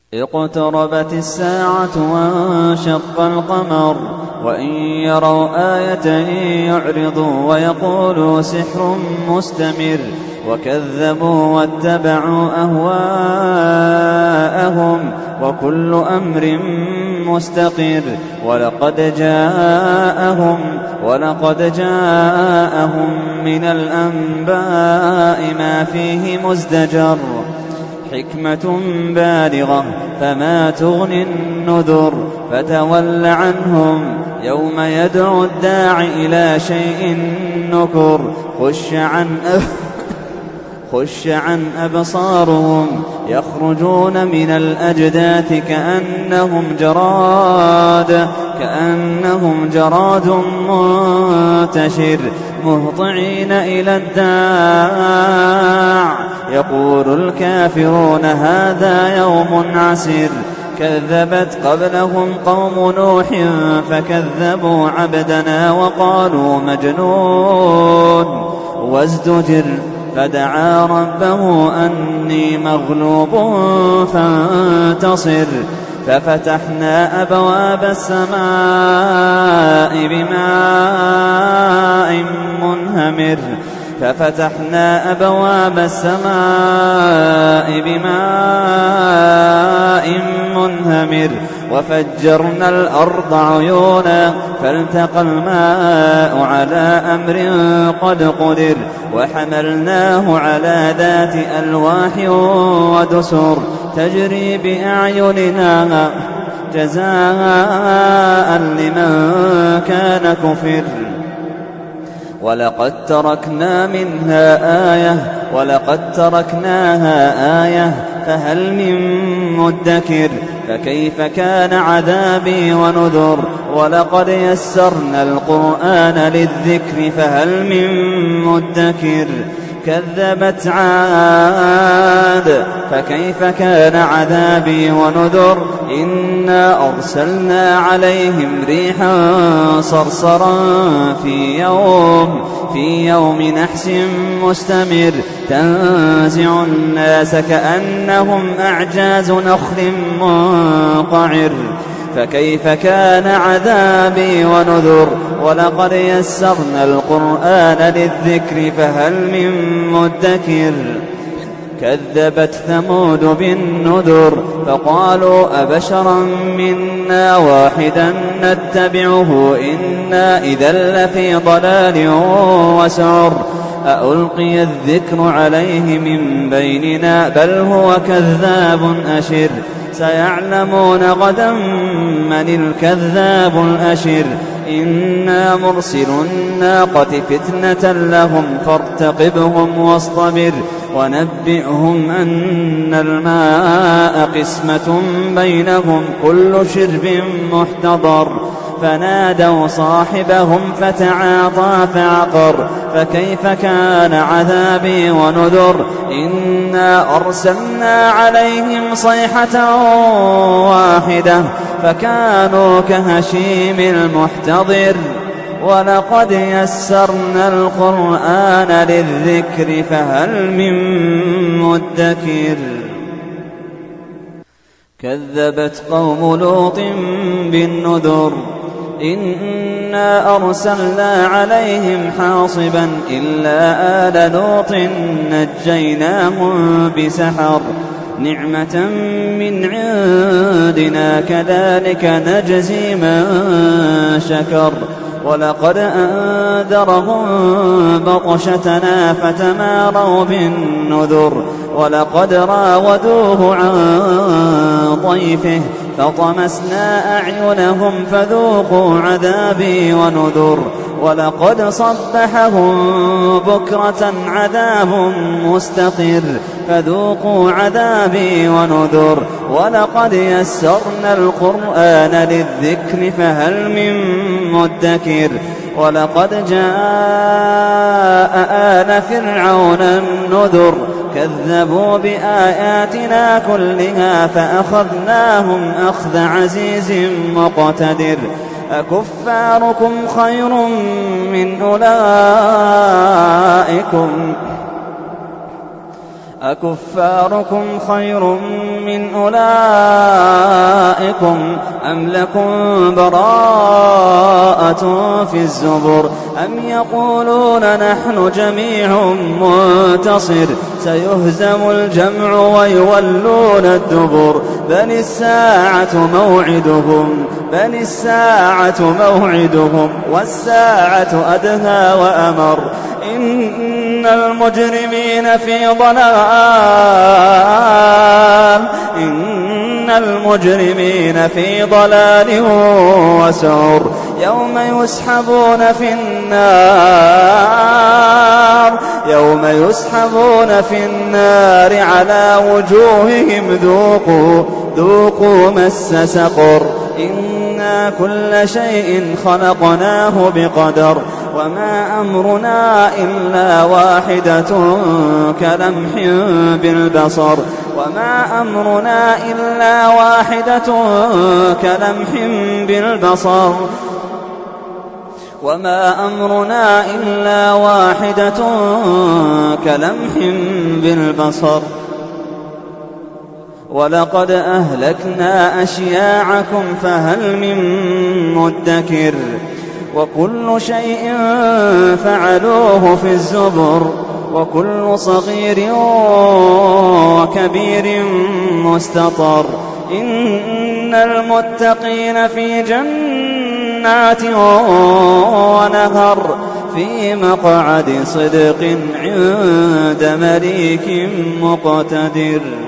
اقتربت الساعة وانشق القمر وإن يروا آية يعرضوا ويقولوا سحر مستمر وكذبوا واتبعوا أهواءهم وكل أمر مستقر ولقد جاءهم من الأنباء ما فيه مزدجر حكمة بالغة فما تغني النذر فتول عنهم يوم يدعو الداع إلى شيء نكر خش عن أبصارهم يخرجون من الأجداث كأنهم جراد منتشر مهطعين إلى الداع يقول الكافرون هذا يوم عسر كذبت قبلهم قوم نوح فكذبوا عبدنا وقالوا مجنون وازدجر فدعا ربه أني مغلوب فانتصر ففتحنا أبواب السماء بماء منهمر وفجرنا الأرض عيونا فالتقى الماء على أمر قد قدر وحملناه على ذات ألواح ودسر تجري بأعيننا جزاء لمن كان كفر ولقد تركناها آية فهل من مدكر فكيف كان عذابي ونذر ولقد يسرنا القرآن للذكر فهل من مدكر كذبت عاد فكيف كان عذابي ونذر إنا أرسلنا عليهم ريحا صرصرا في يوم نحس مستمر تنزع الناس كأنهم أعجاز نخل منقعر فكيف كان عذابي ونذر ولقد يسرنا القرآن للذكر فهل من مدكر كذبت ثمود بالنذر فقالوا أبشرا منا واحدا نتبعه إنا إذا لفي ضلال وسعر أألقي الذكر عليه من بيننا بل هو كذاب أشر سيعلمون غدا من الكذاب الأشر إنا مرسل الناقة فتنة لهم فارتقبهم واصطبر ونبئهم أن الماء قسمة بينهم كل شرب محتضر فنادوا صاحبهم فتعاطى فعقر فكيف كان عذابي ونذر إنا أرسلنا عليهم صيحة واحدة فكانوا كهشيم المحتضر ولقد يسرنا القرآن للذكر فهل من مدكر كذبت قوم لوط بالنذر إنا أرسلنا عليهم حاصبا إلا آل لوط نجيناهم بسحر نعمة من عندنا كذلك نجزي من شكر ولقد أنذرهم بطشتنا فتماروا بالنذر ولقد راودوه عن ضيفه فطمسنا أعينهم فذوقوا عذابي ونذر ولقد صبحهم بكرة عذاب مستقر فذوقوا عذابي ونذر ولقد يسرنا القرآن للذكر فهل من مدكر ولقد جاء آل فرعون النذر كذبوا بآياتنا كلها فأخذناهم أخذ عزيز مقتدر أكفاركم خير من أولئكم أم لكم براءة في الزبر أم يقولون نحن جميع منتصر سيهزم الجمع ويولون الدبر بل الساعة موعدهم والساعة أدهى وأمر إن المجرمين في ضلال وسعر يوم يسحبون في النار على وجوههم ذوقوا مس سقر إنا كل شيء خلقناه بقدر وما أمرنا إلا واحدة كلمح بالبصر ولقد أهلكنا أشياعكم فهل من مدكر وكل شيء فعلوه في الزبر وكل صغير وكبير مستطر إن المتقين في جنات ونهر في مقعد صدق عند مليك مقتدر.